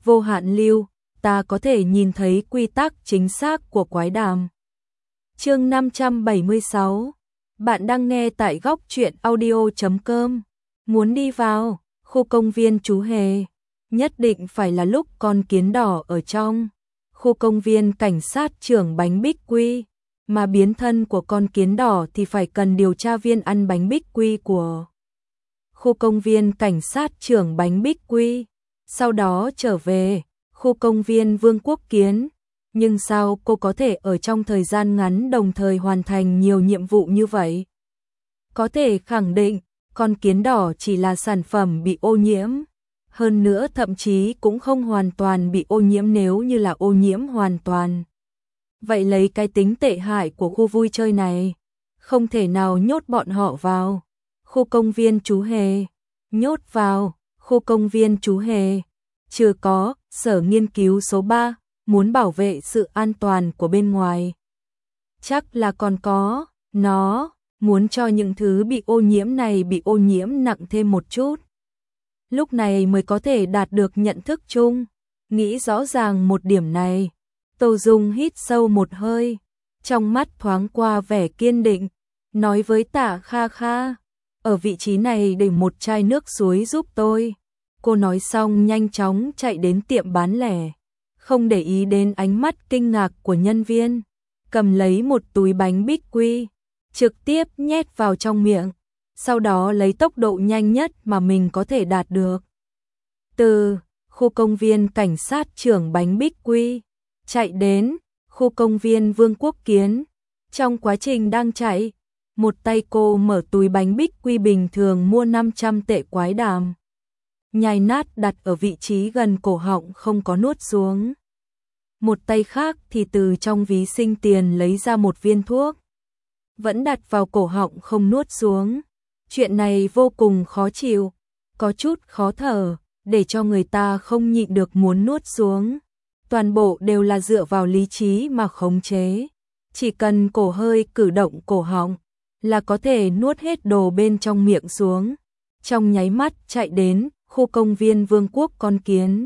vô hạn lưu, ta có thể nhìn thấy quy tắc chính xác của quái đàm. Chương 576. Bạn đang nghe tại góc truyện audio.com. Muốn đi vào khu công viên chú hề, nhất định phải là lúc con kiến đỏ ở trong khu công viên cảnh sát trưởng bánh bích quy, mà biến thân của con kiến đỏ thì phải cần điều tra viên ăn bánh bích quy của khu công viên cảnh sát trưởng bánh bích quy, sau đó trở về khu công viên Vương quốc kiến. Nhưng sao cô có thể ở trong thời gian ngắn đồng thời hoàn thành nhiều nhiệm vụ như vậy? Có thể khẳng định, con kiến đỏ chỉ là sản phẩm bị ô nhiễm. Hơn nữa thậm chí cũng không hoàn toàn bị ô nhiễm, nếu như là ô nhiễm hoàn toàn. Vậy lấy cái tính tệ hại của khu vui chơi này, không thể nào nhốt bọn họ vào khu công viên chú hề. Nhốt vào khu công viên chú hề, chưa có sở nghiên cứu số 3 muốn bảo vệ sự an toàn của bên ngoài. Chắc là còn có, nó muốn cho những thứ bị ô nhiễm này bị ô nhiễm nặng thêm một chút. Lúc này mới có thể đạt được nhận thức chung. Nghĩ rõ ràng một điểm này, Tô Dung hít sâu một hơi, trong mắt thoáng qua vẻ kiên định, nói với Tạ Kha Kha, ở vị trí này để một chai nước suối giúp tôi. Cô nói xong nhanh chóng chạy đến tiệm bán lẻ, không để ý đến ánh mắt kinh ngạc của nhân viên, cầm lấy một túi bánh bích quy, trực tiếp nhét vào trong miệng, sau đó lấy tốc độ nhanh nhất mà mình có thể đạt được. Từ khu công viên cảnh sát trưởng bánh bích quy, chạy đến khu công viên Vương quốc kiến. Trong quá trình đang chạy, một tay cô mở túi bánh bích quy bình thường mua 500 tệ quái đàm, nhai nát đặt ở vị trí gần cổ họng không có nuốt xuống. Một tay khác thì từ trong ví sinh tiền lấy ra một viên thuốc, vẫn đặt vào cổ họng không nuốt xuống. Chuyện này vô cùng khó chịu, có chút khó thở, để cho người ta không nhịn được muốn nuốt xuống. Toàn bộ đều là dựa vào lý trí mà khống chế. Chỉ cần cổ hơi cử động cổ họng là có thể nuốt hết đồ bên trong miệng xuống. Trong nháy mắt chạy đến khu công viên Vương quốc con kiến.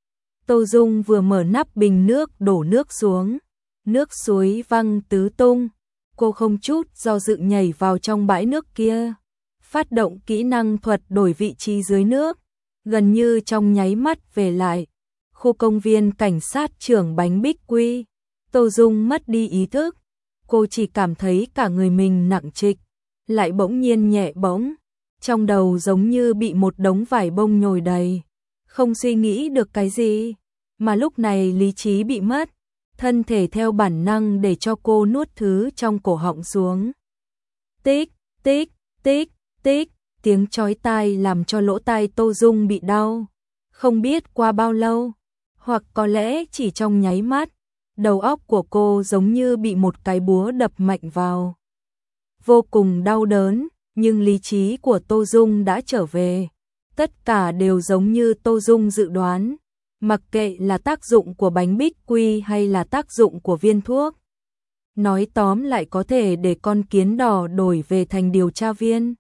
Tô Dung vừa mở nắp bình nước đổ nước xuống, nước suối văng tứ tung. Cô không chút do dự nhảy vào trong bãi nước kia, phát động kỹ năng thuật đổi vị trí dưới nước, gần như trong nháy mắt về lại khu công viên cảnh sát trưởng bánh bích quy. Tô Dung mất đi ý thức, cô chỉ cảm thấy cả người mình nặng trịch, lại bỗng nhiên nhẹ bỗng, trong đầu giống như bị một đống vải bông nhồi đầy, không suy nghĩ được cái gì, mà lúc này lý trí bị mất, thân thể theo bản năng để cho cô nuốt thứ trong cổ họng xuống. Tích, tích, tích, tích, tiếng chói tai làm cho lỗ tai Tô Dung bị đau. Không biết qua bao lâu, hoặc có lẽ chỉ trong nháy mắt, đầu óc của cô giống như bị một cái búa đập mạnh vào. Vô cùng đau đớn, nhưng lý trí của Tô Dung đã trở về. Tất cả đều giống như Tô Dung dự đoán, mặc kệ là tác dụng của bánh bích quy hay là tác dụng của viên thuốc. Nói tóm lại có thể để con kiến đỏ đổi về thành điều tra viên.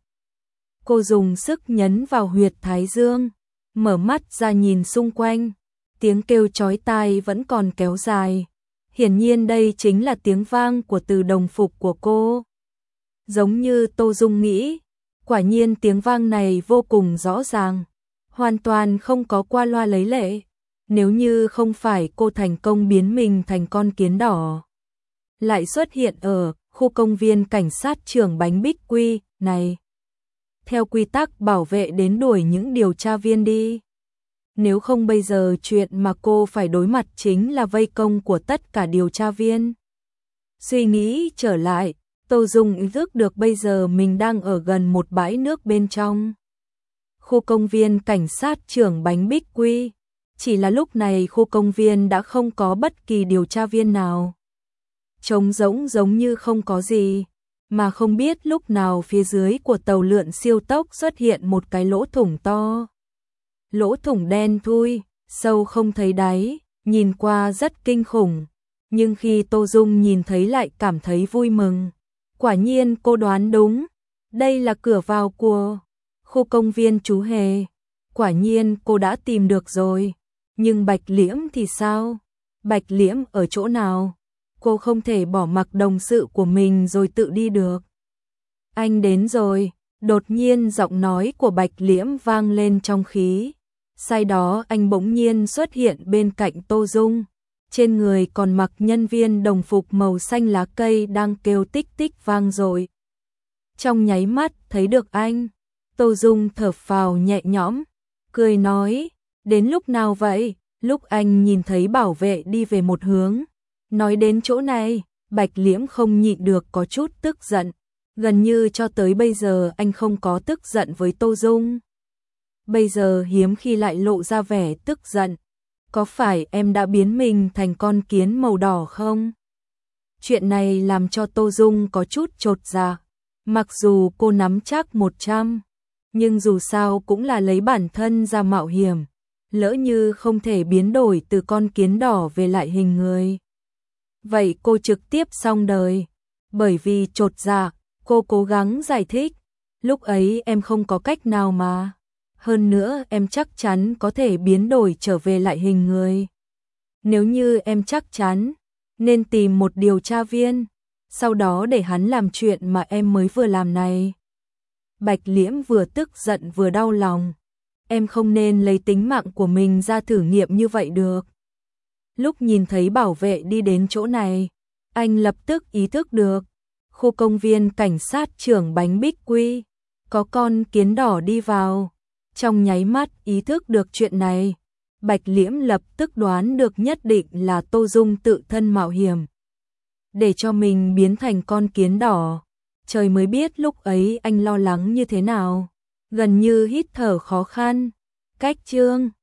Cô dùng sức nhấn vào huyệt thái dương, mở mắt ra nhìn xung quanh, tiếng kêu chói tai vẫn còn kéo dài. Hiển nhiên đây chính là tiếng vang của từ đồng phục của cô. Giống như Tô Dung nghĩ, quả nhiên tiếng vang này vô cùng rõ ràng, hoàn toàn không có qua loa lấy lệ. Nếu như không phải cô thành công biến mình thành con kiến đỏ, lại xuất hiện ở khu công viên cảnh sát trưởng bánh bích quy này, theo quy tắc bảo vệ đến đuổi những điều tra viên đi. Nếu không bây giờ chuyện mà cô phải đối mặt chính là vây công của tất cả điều tra viên. Suy nghĩ trở lại, Tô Dung ý thức được bây giờ mình đang ở gần một bãi nước bên trong khu công viên cảnh sát trưởng bánh bích quy. Chỉ là lúc này khu công viên đã không có bất kỳ điều tra viên nào. Trống rỗng giống như không có gì, mà không biết lúc nào phía dưới của tàu lượn siêu tốc xuất hiện một cái lỗ thủng to. Lỗ thủng đen thui, sâu không thấy đáy, nhìn qua rất kinh khủng. Nhưng khi Tô Dung nhìn thấy lại cảm thấy vui mừng. Quả nhiên cô đoán đúng, đây là cửa vào của khu công viên chú hề. Quả nhiên cô đã tìm được rồi. Nhưng Bạch Liễm thì sao? Bạch Liễm ở chỗ nào? Cô không thể bỏ mặc đồng sự của mình rồi tự đi được. Anh đến rồi, đột nhiên giọng nói của Bạch Liễm vang lên trong khí. Sau đó anh bỗng nhiên xuất hiện bên cạnh Tô Dung. Trên người còn mặc nhân viên đồng phục màu xanh lá cây đang kêu tích tích vang dội. Trong nháy mắt thấy được anh, Tô Dung thở phào nhẹ nhõm, cười nói, đến lúc nào vậy? Lúc anh nhìn thấy bảo vệ đi về một hướng. Nói đến chỗ này, Bạch Liễm không nhịn được có chút tức giận. Gần như cho tới bây giờ anh không có tức giận với Tô Dung. Bây giờ hiếm khi lại lộ ra vẻ tức giận. Có phải em đã biến mình thành con kiến màu đỏ không? Chuyện này làm cho Tô Dung có chút chột dạ. Mặc dù cô nắm chắc 100, nhưng dù sao cũng là lấy bản thân ra mạo hiểm. Lỡ như không thể biến đổi từ con kiến đỏ về lại hình người. Vậy cô trực tiếp xong đời. Bởi vì chột dạ, cô cố gắng giải thích. Lúc ấy em không có cách nào mà. Hơn nữa em chắc chắn có thể biến đổi trở về lại hình người. Nếu như em chắc chắn, nên tìm một điều tra viên, sau đó để hắn làm chuyện mà em mới vừa làm này. Bạch Liễm vừa tức giận vừa đau lòng. Em không nên lấy tính mạng của mình ra thử nghiệm như vậy được. Lúc nhìn thấy bảo vệ đi đến chỗ này, anh lập tức ý thức được. Khu công viên cảnh sát trưởng Bánh Bích Quy, có con kiến đỏ đi vào. Trong nháy mắt ý thức được chuyện này, Bạch Liễm lập tức đoán được nhất định là Tô Dung tự thân mạo hiểm. Để cho mình biến thành con kiến đỏ. Trời mới biết lúc ấy anh lo lắng như thế nào. Gần như hít thở khó khăn. Cách chương